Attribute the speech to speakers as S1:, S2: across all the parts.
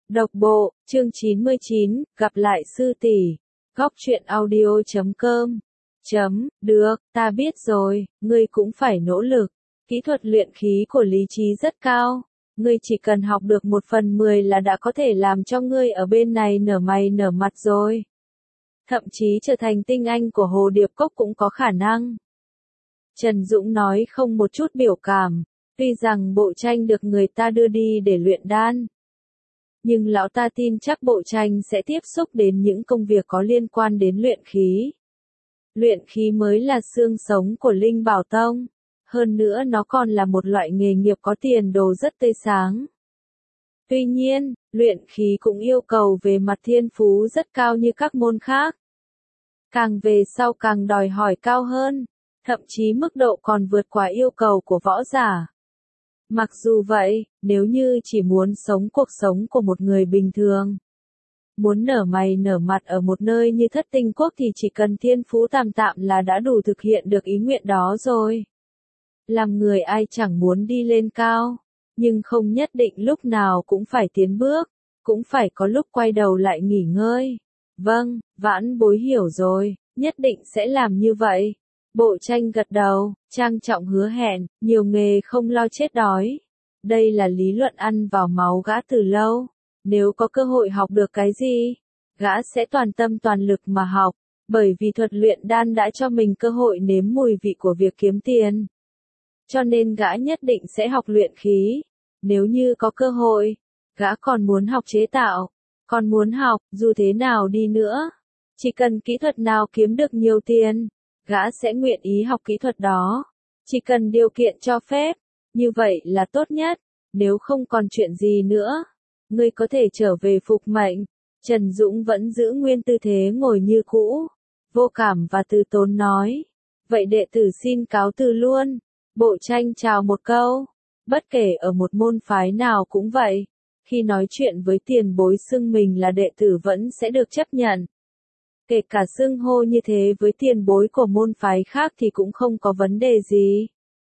S1: Độc bộ, chương 99, gặp lại sư tỷ. Góc truyện audio.com. Được, ta biết rồi, ngươi cũng phải nỗ lực. Kỹ thuật luyện khí của lý trí rất cao. Ngươi chỉ cần học được 1/10 là đã có thể làm cho ngươi ở bên này nở mày nở mặt rồi. Thậm chí trở thành tinh anh của Hồ Điệp Cốc cũng có khả năng. Trần Dũng nói không một chút biểu cảm, tuy rằng bộ tranh được người ta đưa đi để luyện đan. Nhưng lão ta tin chắc bộ tranh sẽ tiếp xúc đến những công việc có liên quan đến luyện khí. Luyện khí mới là xương sống của Linh Bảo Tông. Hơn nữa nó còn là một loại nghề nghiệp có tiền đồ rất tươi sáng. Tuy nhiên, luyện khí cũng yêu cầu về mặt thiên phú rất cao như các môn khác. Càng về sau càng đòi hỏi cao hơn, thậm chí mức độ còn vượt quá yêu cầu của võ giả. Mặc dù vậy, nếu như chỉ muốn sống cuộc sống của một người bình thường, muốn nở mày nở mặt ở một nơi như Thất Tinh Quốc thì chỉ cần thiên phú tạm tạm là đã đủ thực hiện được ý nguyện đó rồi. Làm người ai chẳng muốn đi lên cao, nhưng không nhất định lúc nào cũng phải tiến bước, cũng phải có lúc quay đầu lại nghỉ ngơi. Vâng, vãn bối hiểu rồi, nhất định sẽ làm như vậy. Bộ tranh gật đầu, trang trọng hứa hẹn, nhiều nghề không lo chết đói. Đây là lý luận ăn vào máu gã từ lâu. Nếu có cơ hội học được cái gì, gã sẽ toàn tâm toàn lực mà học, bởi vì thuật luyện đan đã cho mình cơ hội nếm mùi vị của việc kiếm tiền. Cho nên gã nhất định sẽ học luyện khí. Nếu như có cơ hội, gã còn muốn học chế tạo, còn muốn học, dù thế nào đi nữa. Chỉ cần kỹ thuật nào kiếm được nhiều tiền, gã sẽ nguyện ý học kỹ thuật đó. Chỉ cần điều kiện cho phép, như vậy là tốt nhất. Nếu không còn chuyện gì nữa, ngươi có thể trở về phục mệnh. Trần Dũng vẫn giữ nguyên tư thế ngồi như cũ, vô cảm và từ tốn nói. Vậy đệ tử xin cáo từ luôn. Bộ tranh chào một câu. Bất kể ở một môn phái nào cũng vậy. Khi nói chuyện với tiền bối xưng mình là đệ tử vẫn sẽ được chấp nhận. Kể cả xưng hô như thế với tiền bối của môn phái khác thì cũng không có vấn đề gì.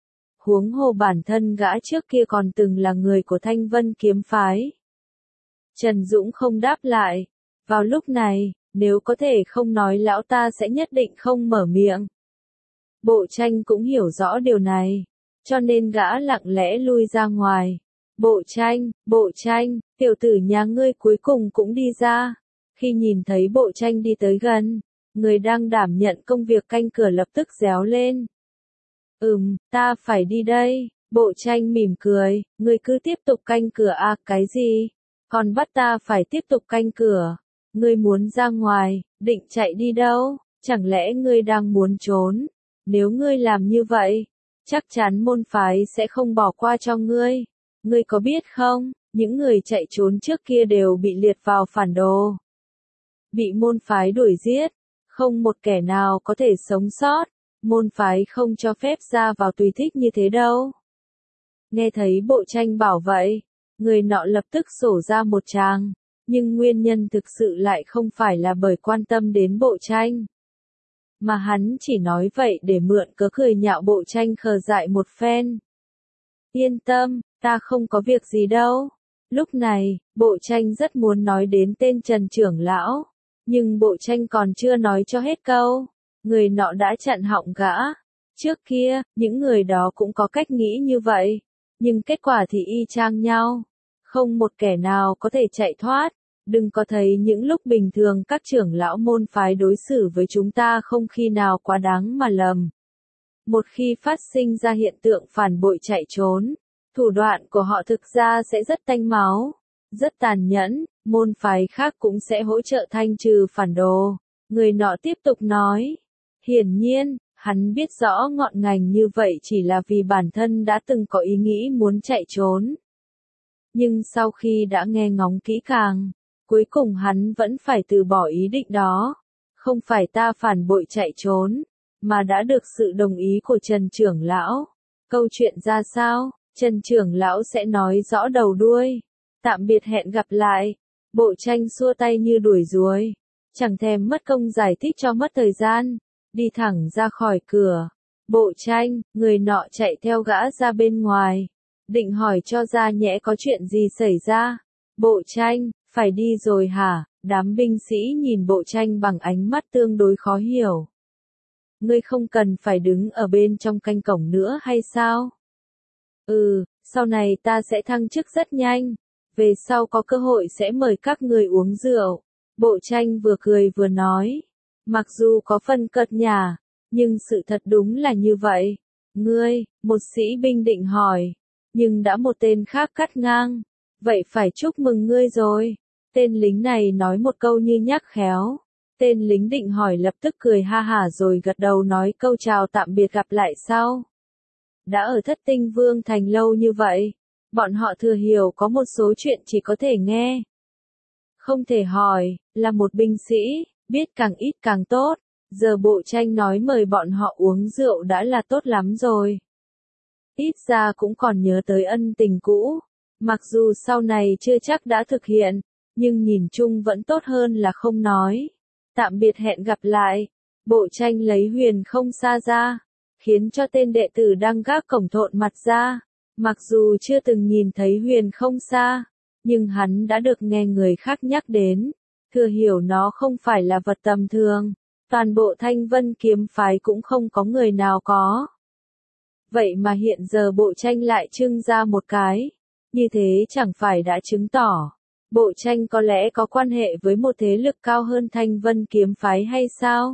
S1: Huống hồ bản thân gã trước kia còn từng là người của Thanh Vân kiếm phái. Trần Dũng không đáp lại. Vào lúc này, nếu có thể không nói lão ta sẽ nhất định không mở miệng. Bộ tranh cũng hiểu rõ điều này, cho nên gã lặng lẽ lui ra ngoài. Bộ tranh, tiểu tử nhà ngươi cuối cùng cũng đi ra. Khi nhìn thấy bộ tranh đi tới gần, người đang đảm nhận công việc canh cửa lập tức réo lên. Ta phải đi đây. Bộ tranh mỉm cười, ngươi cứ tiếp tục canh cửa à, cái gì? Còn bắt ta phải tiếp tục canh cửa. Ngươi muốn ra ngoài, định chạy đi đâu? Chẳng lẽ ngươi đang muốn trốn? Nếu ngươi làm như vậy, chắc chắn môn phái sẽ không bỏ qua cho ngươi. Ngươi có biết không, những người chạy trốn trước kia đều bị liệt vào phản đồ. Bị môn phái đuổi giết, không một kẻ nào có thể sống sót. Môn phái không cho phép ra vào tùy thích như thế đâu. Nghe thấy bộ tranh bảo vậy, người nọ lập tức sổ ra một tràng, nhưng nguyên nhân thực sự lại không phải là bởi quan tâm đến bộ tranh. Mà hắn chỉ nói vậy để mượn cớ cười nhạo bộ tranh khờ dại một phen. Yên tâm, ta không có việc gì đâu. Lúc này, bộ tranh rất muốn nói đến tên Trần trưởng lão, nhưng bộ tranh còn chưa nói cho hết câu. Người nọ đã chặn họng gã. Trước kia, những người đó cũng có cách nghĩ như vậy, nhưng kết quả thì y chang nhau. Không một kẻ nào có thể chạy thoát. Đừng có thấy những lúc bình thường các trưởng lão môn phái đối xử với chúng ta không khi nào quá đáng mà lầm. Một khi phát sinh ra hiện tượng phản bội chạy trốn, thủ đoạn của họ thực ra sẽ rất tanh máu, rất tàn nhẫn, môn phái khác cũng sẽ hỗ trợ thanh trừ phản đồ. Người nọ tiếp tục nói. Hiển nhiên, hắn biết rõ ngọn ngành như vậy chỉ là vì bản thân đã từng có ý nghĩ muốn chạy trốn. Nhưng sau khi đã nghe ngóng kỹ càng, cuối cùng hắn vẫn phải từ bỏ ý định đó. Không phải ta phản bội chạy trốn, mà đã được sự đồng ý của Trần trưởng lão. Câu chuyện ra sao, Trần trưởng lão sẽ nói rõ đầu đuôi. Tạm biệt, hẹn gặp lại. Bộ tranh xua tay như đuổi ruồi, chẳng thèm mất công giải thích cho mất thời gian, đi thẳng ra khỏi cửa. Bộ tranh, người nọ chạy theo gã ra bên ngoài, định hỏi cho ra nhẽ có chuyện gì xảy ra. Bộ tranh, Phải đi rồi hả? Đám binh sĩ nhìn Bộ Tranh bằng ánh mắt tương đối khó hiểu. Ngươi không cần phải đứng ở bên trong canh cổng nữa hay sao? Sau này ta sẽ thăng chức rất nhanh. Về sau có cơ hội sẽ mời các người uống rượu. Bộ Tranh vừa cười vừa nói. Mặc dù có phần cợt nhả, nhưng sự thật đúng là như vậy. Ngươi, một sĩ binh định hỏi. Nhưng đã một tên khác cắt ngang. Vậy phải chúc mừng ngươi rồi. Tên lính này nói một câu như nhắc khéo. Tên lính định hỏi lập tức cười ha hả rồi gật đầu nói câu chào tạm biệt gặp lại sau. Đã ở Thất Tinh Vương Thành lâu như vậy, bọn họ thừa hiểu có một số chuyện chỉ có thể nghe. Không thể hỏi, là một binh sĩ, biết càng ít càng tốt. Giờ Bộ Tranh nói mời bọn họ uống rượu đã là tốt lắm rồi. Ít ra cũng còn nhớ tới ân tình cũ. Mặc dù sau này chưa chắc đã thực hiện, nhưng nhìn chung vẫn tốt hơn là không nói. Tạm biệt hẹn gặp lại. Bộ Tranh lấy Huyền Không Sa ra, khiến cho tên đệ tử đang gác cổng thộn mặt ra. Mặc dù chưa từng nhìn thấy Huyền Không Sa, nhưng hắn đã được nghe người khác nhắc đến, thừa hiểu nó không phải là vật tầm thường. Toàn bộ Thanh Vân kiếm phái cũng không có người nào có. Vậy mà hiện giờ Bộ Tranh lại trưng ra một cái, như thế chẳng phải đã chứng tỏ Bộ Tranh có lẽ có quan hệ với một thế lực cao hơn Thanh Vân kiếm phái hay sao?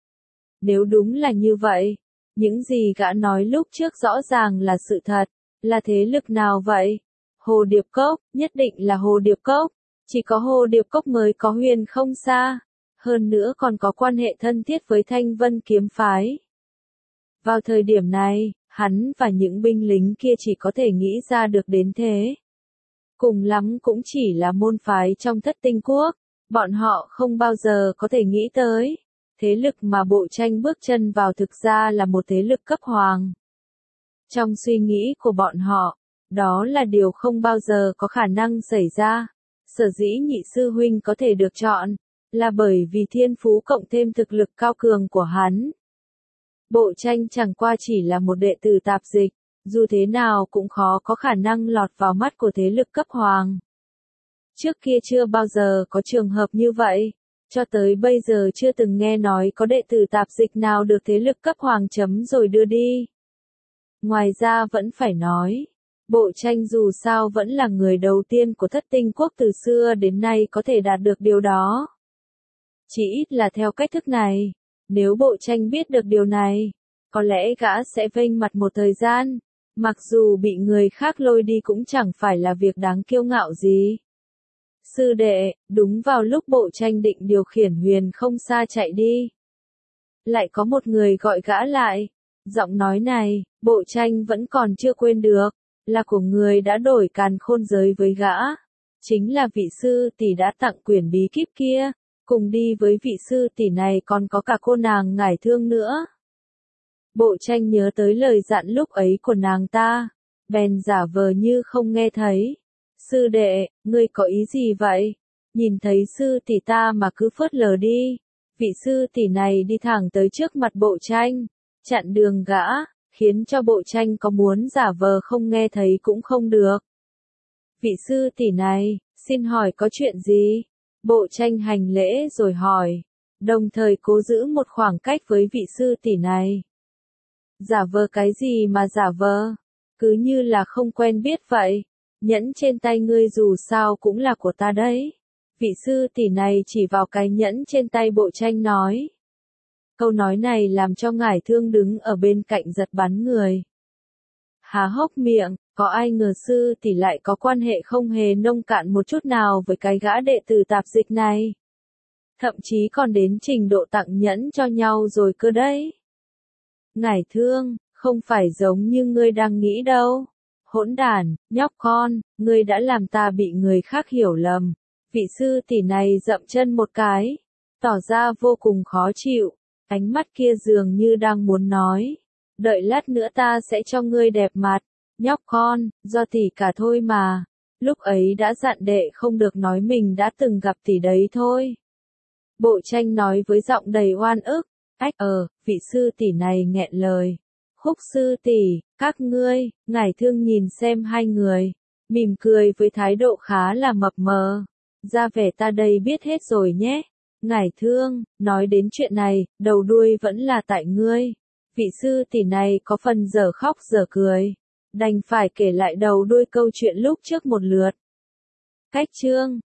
S1: Nếu đúng là như vậy, những gì gã nói lúc trước rõ ràng là sự thật. Là thế lực nào vậy? Hồ Điệp Cốc, nhất định là Hồ Điệp Cốc. Chỉ có Hồ Điệp Cốc mới có Huyền Không Sa. Hơn nữa còn có quan hệ thân thiết với Thanh Vân kiếm phái. Vào thời điểm này, hắn và những binh lính kia chỉ có thể nghĩ ra được đến thế. Cùng lắm cũng chỉ là môn phái trong Thất Tinh Quốc, bọn họ không bao giờ có thể nghĩ tới. Thế lực mà Bộ Tranh bước chân vào thực ra là một thế lực cấp hoàng. Trong suy nghĩ của bọn họ, đó là điều không bao giờ có khả năng xảy ra. Sở dĩ nhị sư huynh có thể được chọn, là bởi vì thiên phú cộng thêm thực lực cao cường của hắn. Bộ Tranh chẳng qua chỉ là một đệ tử tạp dịch, dù thế nào cũng khó có khả năng lọt vào mắt của thế lực cấp hoàng. Trước kia chưa bao giờ có trường hợp như vậy, cho tới bây giờ chưa từng nghe nói có đệ tử tạp dịch nào được thế lực cấp hoàng chấm rồi đưa đi. Ngoài ra vẫn phải nói, Bộ Tranh dù sao vẫn là người đầu tiên của Thất Tinh Quốc từ xưa đến nay có thể đạt được điều đó. Chỉ ít là theo cách thức này, nếu Bộ Tranh biết được điều này, có lẽ gã sẽ vênh mặt một thời gian, mặc dù bị người khác lôi đi cũng chẳng phải là việc đáng kiêu ngạo gì. Sư đệ, đúng vào lúc Bộ Tranh định điều khiển Huyền Không Sa chạy đi, lại có một người gọi gã lại. Giọng nói này, Bộ Tranh vẫn còn chưa quên được, là của người đã đổi càn khôn giới với gã. Chính là vị sư tỷ đã tặng quyển bí kíp kia, cùng đi với vị sư tỷ này còn có cả cô nàng Ngải Thương nữa. Bộ Tranh nhớ tới lời dặn lúc ấy của nàng ta, bèn giả vờ như không nghe thấy. Sư đệ, ngươi có ý gì vậy? Nhìn thấy sư tỷ ta mà cứ phớt lờ đi. Vị sư tỷ này đi thẳng tới trước mặt Bộ Tranh, chặn đường gã, khiến cho Bộ Tranh có muốn giả vờ không nghe thấy cũng không được. Vị sư tỷ này, xin hỏi có chuyện gì? Bộ Tranh hành lễ rồi hỏi, đồng thời cố giữ một khoảng cách với vị sư tỷ này. Giả vờ cái gì mà giả vờ? Cứ như là không quen biết vậy. Nhẫn trên tay ngươi dù sao cũng là của ta đấy. Vị sư tỷ này chỉ vào cái nhẫn trên tay Bộ Tranh nói. Câu nói này làm cho Ngải Thương đứng ở bên cạnh giật bắn người. Há hốc miệng, có ai ngờ sư tỷ lại có quan hệ không hề nông cạn một chút nào với cái gã đệ tử tạp dịch này. Thậm chí còn đến trình độ tặng nhẫn cho nhau rồi cơ đấy. Ngải Thương, không phải giống như ngươi đang nghĩ đâu. Hỗn đản, nhóc con, ngươi đã làm ta bị người khác hiểu lầm. Vị sư tỷ này dậm chân một cái, tỏ ra vô cùng khó chịu. Ánh mắt kia dường như đang muốn nói, đợi lát nữa ta sẽ cho ngươi đẹp mặt. Nhóc con, do tỷ cả thôi mà. Lúc ấy đã dặn đệ không được nói mình đã từng gặp tỷ đấy thôi. Bộ Tranh nói với giọng đầy oan ức. Vị sư tỷ này nghẹn lời. Khúc sư tỷ, các ngươi. Ngải Thương nhìn xem hai người, mỉm cười với thái độ khá là mập mờ. Ra vẻ ta đây biết hết rồi nhé. Ngải Thương, nói đến chuyện này, đầu đuôi vẫn là tại ngươi. Vị sư tỷ này có phần dở khóc dở cười. Đành phải kể lại đầu đuôi câu chuyện lúc trước một lượt. Cách chương